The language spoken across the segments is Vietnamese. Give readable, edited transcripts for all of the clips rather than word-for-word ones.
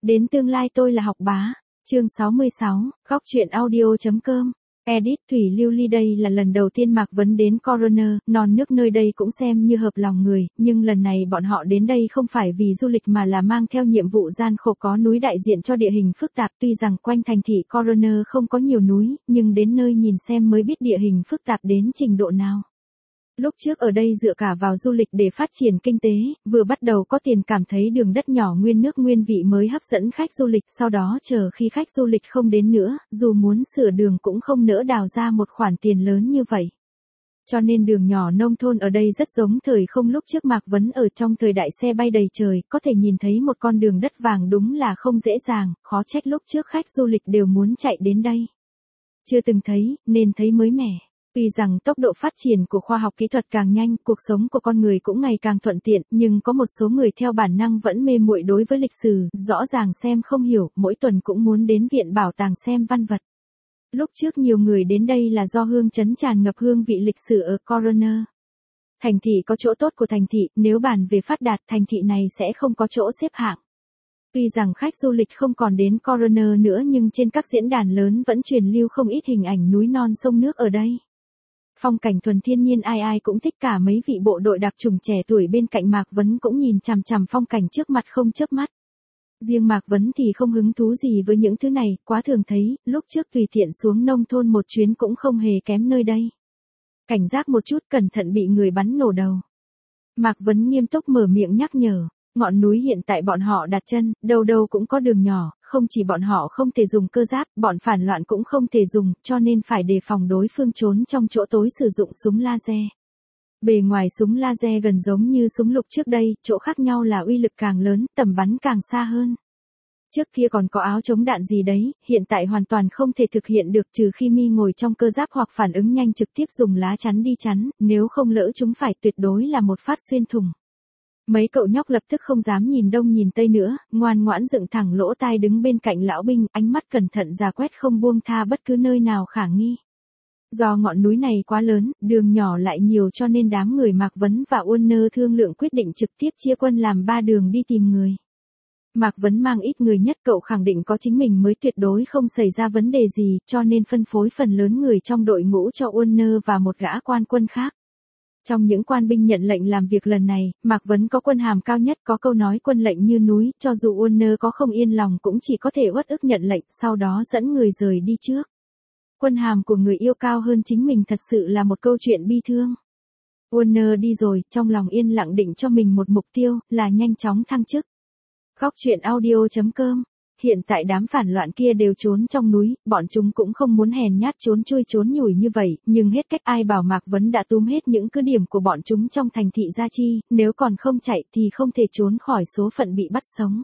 Đến tương lai tôi là học bá. Chương 66, góc truyện audio.com. Edit Thủy Lưu Ly. Đây là lần đầu tiên Mạc Vấn đến Coroner, non nước nơi đây cũng xem như hợp lòng người, nhưng lần này bọn họ đến đây không phải vì du lịch mà là mang theo nhiệm vụ gian khổ có núi đại diện cho địa hình phức tạp. Tuy rằng quanh thành thị Coroner không có nhiều núi, nhưng đến nơi nhìn xem mới biết địa hình phức tạp đến trình độ nào. Lúc trước ở đây dựa cả vào du lịch để phát triển kinh tế, vừa bắt đầu có tiền cảm thấy đường đất nhỏ nguyên nước nguyên vị mới hấp dẫn khách du lịch, sau đó chờ khi khách du lịch không đến nữa, dù muốn sửa đường cũng không nỡ đào ra một khoản tiền lớn như vậy. Cho nên đường nhỏ nông thôn ở đây rất giống thời không lúc trước Mạc Vấn ở trong thời đại xe bay đầy trời, có thể nhìn thấy một con đường đất vàng đúng là không dễ dàng, khó trách lúc trước khách du lịch đều muốn chạy đến đây. Chưa từng thấy, nên thấy mới mẻ. Tuy rằng tốc độ phát triển của khoa học kỹ thuật càng nhanh, cuộc sống của con người cũng ngày càng thuận tiện, nhưng có một số người theo bản năng vẫn mê muội đối với lịch sử, rõ ràng xem không hiểu, mỗi tuần cũng muốn đến viện bảo tàng xem văn vật. Lúc trước nhiều người đến đây là do hương trấn tràn ngập hương vị lịch sử ở Coroner. Thành thị có chỗ tốt của thành thị, nếu bàn về phát đạt, thành thị này sẽ không có chỗ xếp hạng. Tuy rằng khách du lịch không còn đến Coroner nữa nhưng trên các diễn đàn lớn vẫn truyền lưu không ít hình ảnh núi non sông nước ở đây. Phong cảnh thuần thiên nhiên ai ai cũng thích, cả mấy vị bộ đội đặc chủng trẻ tuổi bên cạnh Mạc Vấn cũng nhìn chằm chằm phong cảnh trước mặt không chớp mắt. Riêng Mạc Vấn thì không hứng thú gì với những thứ này, quá thường thấy, lúc trước tùy tiện xuống nông thôn một chuyến cũng không hề kém nơi đây. Cảnh giác một chút, cẩn thận bị người bắn nổ đầu. Mạc Vấn nghiêm túc mở miệng nhắc nhở. Ngọn núi hiện tại bọn họ đặt chân, đâu đâu cũng có đường nhỏ, không chỉ bọn họ không thể dùng cơ giáp, bọn phản loạn cũng không thể dùng, cho nên phải đề phòng đối phương trốn trong chỗ tối sử dụng súng laser. Bề ngoài súng laser gần giống như súng lục trước đây, chỗ khác nhau là uy lực càng lớn, tầm bắn càng xa hơn. Trước kia còn có áo chống đạn gì đấy, hiện tại hoàn toàn không thể thực hiện được trừ khi mi ngồi trong cơ giáp hoặc phản ứng nhanh trực tiếp dùng lá chắn đi chắn, nếu không lỡ chúng phải tuyệt đối là một phát xuyên thủng. Mấy cậu nhóc lập tức không dám nhìn đông nhìn tây nữa, ngoan ngoãn dựng thẳng lỗ tai đứng bên cạnh lão binh, ánh mắt cẩn thận rà quét không buông tha bất cứ nơi nào khả nghi. Do ngọn núi này quá lớn, đường nhỏ lại nhiều cho nên đám người Mạc Vấn và Warner thương lượng quyết định trực tiếp chia quân làm 3 đường đi tìm người. Mạc Vấn mang ít người nhất, cậu khẳng định có chính mình mới tuyệt đối không xảy ra vấn đề gì, cho nên phân phối phần lớn người trong đội ngũ cho Warner và một gã quan quân khác. Trong những quan binh nhận lệnh làm việc lần này, Mạc Vấn có quân hàm cao nhất, có câu nói quân lệnh như núi, cho dù Warner có không yên lòng cũng chỉ có thể uất ức nhận lệnh, sau đó dẫn người rời đi trước. Quân hàm của người yêu cao hơn chính mình thật sự là một câu chuyện bi thương. Warner đi rồi, trong lòng yên lặng định cho mình một mục tiêu, là nhanh chóng thăng chức. Góc truyện audio.com. Hiện tại đám phản loạn kia đều trốn trong núi, bọn chúng cũng không muốn hèn nhát trốn chui trốn nhủi như vậy, nhưng hết cách ai bảo Mạc Vấn đã túm hết những cứ điểm của bọn chúng trong thành thị Gia Chi, nếu còn không chạy thì không thể trốn khỏi số phận bị bắt sống.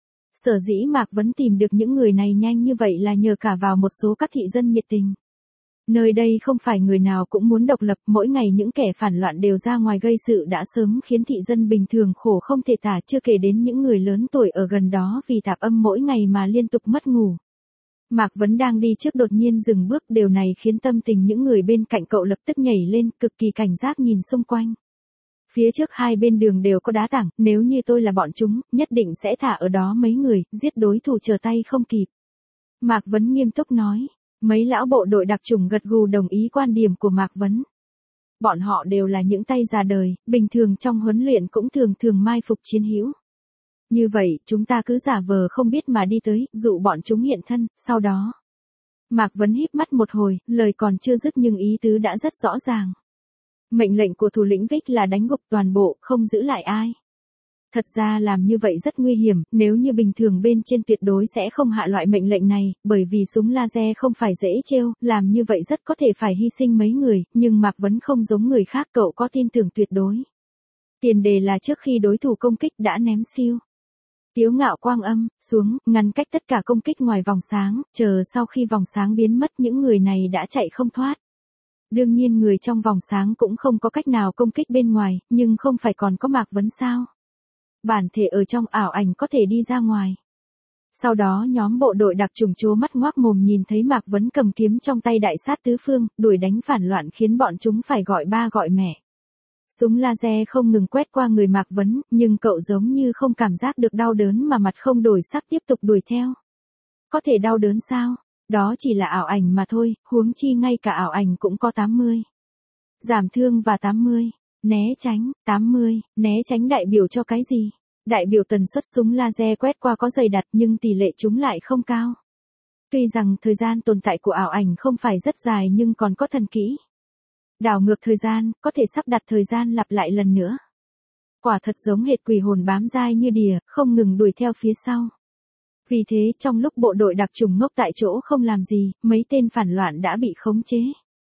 Sở dĩ Mạc Vấn tìm được những người này nhanh như vậy là nhờ cả vào một số các thị dân nhiệt tình. Nơi đây không phải người nào cũng muốn độc lập, mỗi ngày những kẻ phản loạn đều ra ngoài gây sự đã sớm khiến thị dân bình thường khổ không thể tả, chưa kể đến những người lớn tuổi ở gần đó vì tạp âm mỗi ngày mà liên tục mất ngủ. Mạc Vấn đang đi trước đột nhiên dừng bước, điều này khiến tâm tình những người bên cạnh cậu lập tức nhảy lên, cực kỳ cảnh giác nhìn xung quanh. Phía trước hai bên đường đều có đá tảng, nếu như tôi là bọn chúng, nhất định sẽ thả ở đó mấy người, giết đối thủ trở tay không kịp. Mạc Vấn nghiêm túc nói. Mấy lão bộ đội đặc chủng gật gù đồng ý quan điểm của Mạc Vấn. Bọn họ đều là những tay già đời, bình thường trong huấn luyện cũng thường thường mai phục chiến hữu. Như vậy, chúng ta cứ giả vờ không biết mà đi tới, dụ bọn chúng hiện thân, sau đó. Mạc Vấn híp mắt một hồi, lời còn chưa dứt nhưng ý tứ đã rất rõ ràng. Mệnh lệnh của thủ lĩnh Vic là đánh gục toàn bộ, không giữ lại ai. Thật ra làm như vậy rất nguy hiểm, nếu như bình thường bên trên tuyệt đối sẽ không hạ loại mệnh lệnh này, bởi vì súng laser không phải dễ trêu, làm như vậy rất có thể phải hy sinh mấy người, nhưng Mạc Vấn không giống người khác, cậu có tin tưởng tuyệt đối. Tiền đề là trước khi đối thủ công kích đã ném siêu. Tiếu ngạo quang âm, xuống, ngăn cách tất cả công kích ngoài vòng sáng, chờ sau khi vòng sáng biến mất những người này đã chạy không thoát. Đương nhiên người trong vòng sáng cũng không có cách nào công kích bên ngoài, nhưng không phải còn có Mạc Vấn sao? Bản thể ở trong ảo ảnh có thể đi ra ngoài. Sau đó nhóm bộ đội đặc chủng trố mắt ngoác mồm nhìn thấy Mạc Vấn cầm kiếm trong tay đại sát tứ phương, đuổi đánh phản loạn khiến bọn chúng phải gọi ba gọi mẹ. Súng laser không ngừng quét qua người Mạc Vấn, nhưng cậu giống như không cảm giác được đau đớn mà mặt không đổi sắc tiếp tục đuổi theo. Có thể đau đớn sao? Đó chỉ là ảo ảnh mà thôi, huống chi ngay cả ảo ảnh cũng có 80. Giảm thương và 80. Né tránh, 80, né tránh đại biểu cho cái gì? Đại biểu tần suất súng laser quét qua có dày đặc nhưng tỷ lệ chúng lại không cao. Tuy rằng thời gian tồn tại của ảo ảnh không phải rất dài nhưng còn có thần kỹ. Đảo ngược thời gian, có thể sắp đặt thời gian lặp lại lần nữa. Quả thật giống hệt quỷ hồn bám dai như đìa, không ngừng đuổi theo phía sau. Vì thế trong lúc bộ đội đặc chủng ngốc tại chỗ không làm gì, mấy tên phản loạn đã bị khống chế.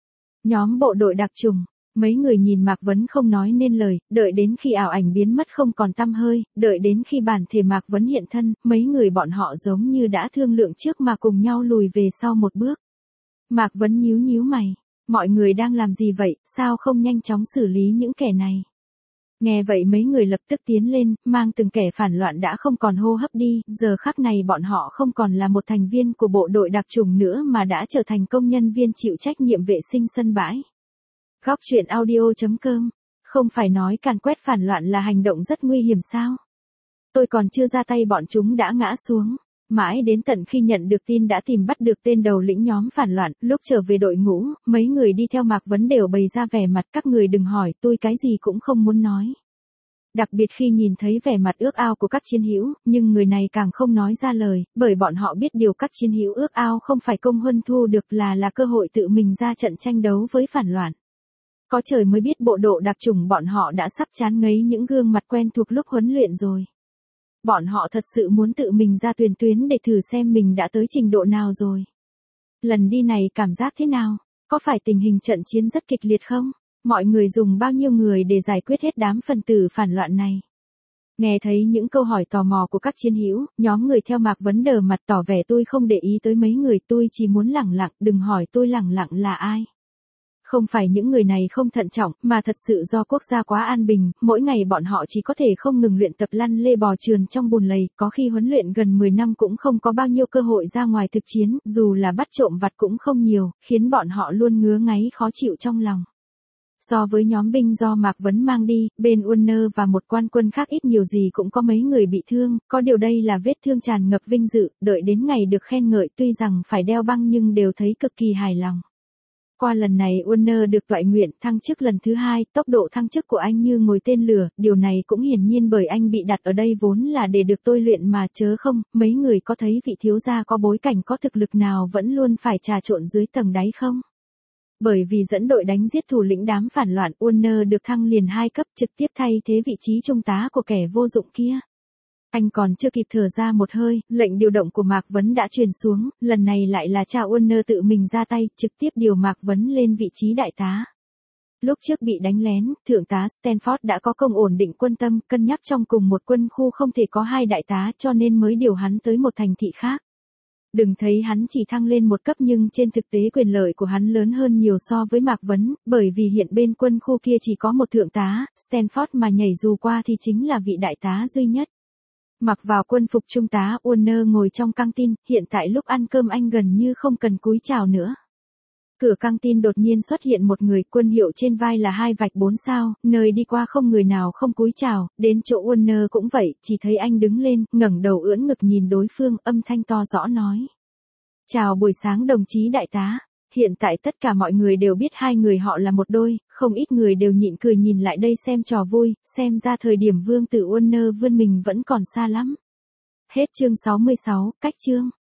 Nhóm bộ đội đặc chủng, mấy người nhìn Mạc Vấn không nói nên lời, đợi đến khi ảo ảnh biến mất không còn tăm hơi, đợi đến khi bản thể Mạc Vấn hiện thân, mấy người bọn họ giống như đã thương lượng trước mà cùng nhau lùi về sau một bước. Mạc Vấn nhíu nhíu mày, mọi người đang làm gì vậy, sao không nhanh chóng xử lý những kẻ này? Nghe vậy mấy người lập tức tiến lên, mang từng kẻ phản loạn đã không còn hô hấp đi, giờ khắc này bọn họ không còn là một thành viên của bộ đội đặc chủng nữa mà đã trở thành công nhân viên chịu trách nhiệm vệ sinh sân bãi. Góc truyện audio.com. Không phải nói càn quét phản loạn là hành động rất nguy hiểm sao? Tôi còn chưa ra tay bọn chúng đã ngã xuống. Mãi đến tận khi nhận được tin đã tìm bắt được tên đầu lĩnh nhóm phản loạn, lúc trở về đội ngũ, mấy người đi theo Mạc Vấn đều bày ra vẻ mặt các người đừng hỏi, tôi cái gì cũng không muốn nói. Đặc biệt khi nhìn thấy vẻ mặt ước ao của các chiến hữu, nhưng người này càng không nói ra lời, bởi bọn họ biết điều các chiến hữu ước ao không phải công huân thu được là cơ hội tự mình ra trận tranh đấu với phản loạn. Có trời mới biết bộ đội đặc chủng bọn họ đã sắp chán ngấy những gương mặt quen thuộc lúc huấn luyện rồi. Bọn họ thật sự muốn tự mình ra tuyến để thử xem mình đã tới trình độ nào rồi. Lần đi này cảm giác thế nào? Có phải tình hình trận chiến rất kịch liệt không? Mọi người dùng bao nhiêu người để giải quyết hết đám phần tử phản loạn này? Nghe thấy những câu hỏi tò mò của các chiến hữu, nhóm người theo Mạc Vấn đờ mặt tỏ vẻ tôi không để ý tới mấy người, tôi chỉ muốn lẳng lặng, đừng hỏi tôi lẳng lặng là ai. Không phải những người này không thận trọng, mà thật sự do quốc gia quá an bình, mỗi ngày bọn họ chỉ có thể không ngừng luyện tập lăn lê bò trườn trong bùn lầy, có khi huấn luyện gần 10 năm cũng không có bao nhiêu cơ hội ra ngoài thực chiến, dù là bắt trộm vặt cũng không nhiều, khiến bọn họ luôn ngứa ngáy khó chịu trong lòng. So với nhóm binh do Mạc Vấn mang đi, bên Warner và một quan quân khác ít nhiều gì cũng có mấy người bị thương, có điều đây là vết thương tràn ngập vinh dự, đợi đến ngày được khen ngợi tuy rằng phải đeo băng nhưng đều thấy cực kỳ hài lòng. Qua lần này Warner được toại nguyện thăng chức lần thứ 2, tốc độ thăng chức của anh như ngồi tên lửa, điều này cũng hiển nhiên bởi anh bị đặt ở đây vốn là để được tôi luyện mà chớ không, mấy người có thấy vị thiếu gia có bối cảnh có thực lực nào vẫn luôn phải trà trộn dưới tầng đáy không? Bởi vì dẫn đội đánh giết thủ lĩnh đám phản loạn, Warner được thăng liền 2 cấp trực tiếp thay thế vị trí trung tá của kẻ vô dụng kia. Anh còn chưa kịp thở ra một hơi, lệnh điều động của Mạc Vấn đã truyền xuống, lần này lại là cha Warner tự mình ra tay, trực tiếp điều Mạc Vấn lên vị trí đại tá. Lúc trước bị đánh lén, thượng tá Stanford đã có công ổn định quân tâm, cân nhắc trong cùng một quân khu không thể có 2 đại tá cho nên mới điều hắn tới một thành thị khác. Đừng thấy hắn chỉ thăng lên 1 cấp nhưng trên thực tế quyền lợi của hắn lớn hơn nhiều so với Mạc Vấn, bởi vì hiện bên quân khu kia chỉ có một thượng tá, Stanford mà nhảy dù qua thì chính là vị đại tá duy nhất. Mặc vào quân phục trung tá, Warner ngồi trong căng tin, hiện tại lúc ăn cơm anh gần như không cần cúi chào nữa. Cửa căng tin đột nhiên xuất hiện một người, quân hiệu trên vai là 2 vạch 4 sao, nơi đi qua không người nào không cúi chào, đến chỗ Warner cũng vậy, chỉ thấy anh đứng lên, ngẩng đầu ưỡn ngực nhìn đối phương, âm thanh to rõ nói. Chào buổi sáng đồng chí đại tá. Hiện tại tất cả mọi người đều biết hai người họ là một đôi, không ít người đều nhịn cười nhìn lại đây xem trò vui, xem ra thời điểm Vương tử Warner vươn mình vẫn còn xa lắm. Hết chương 66, cách chương.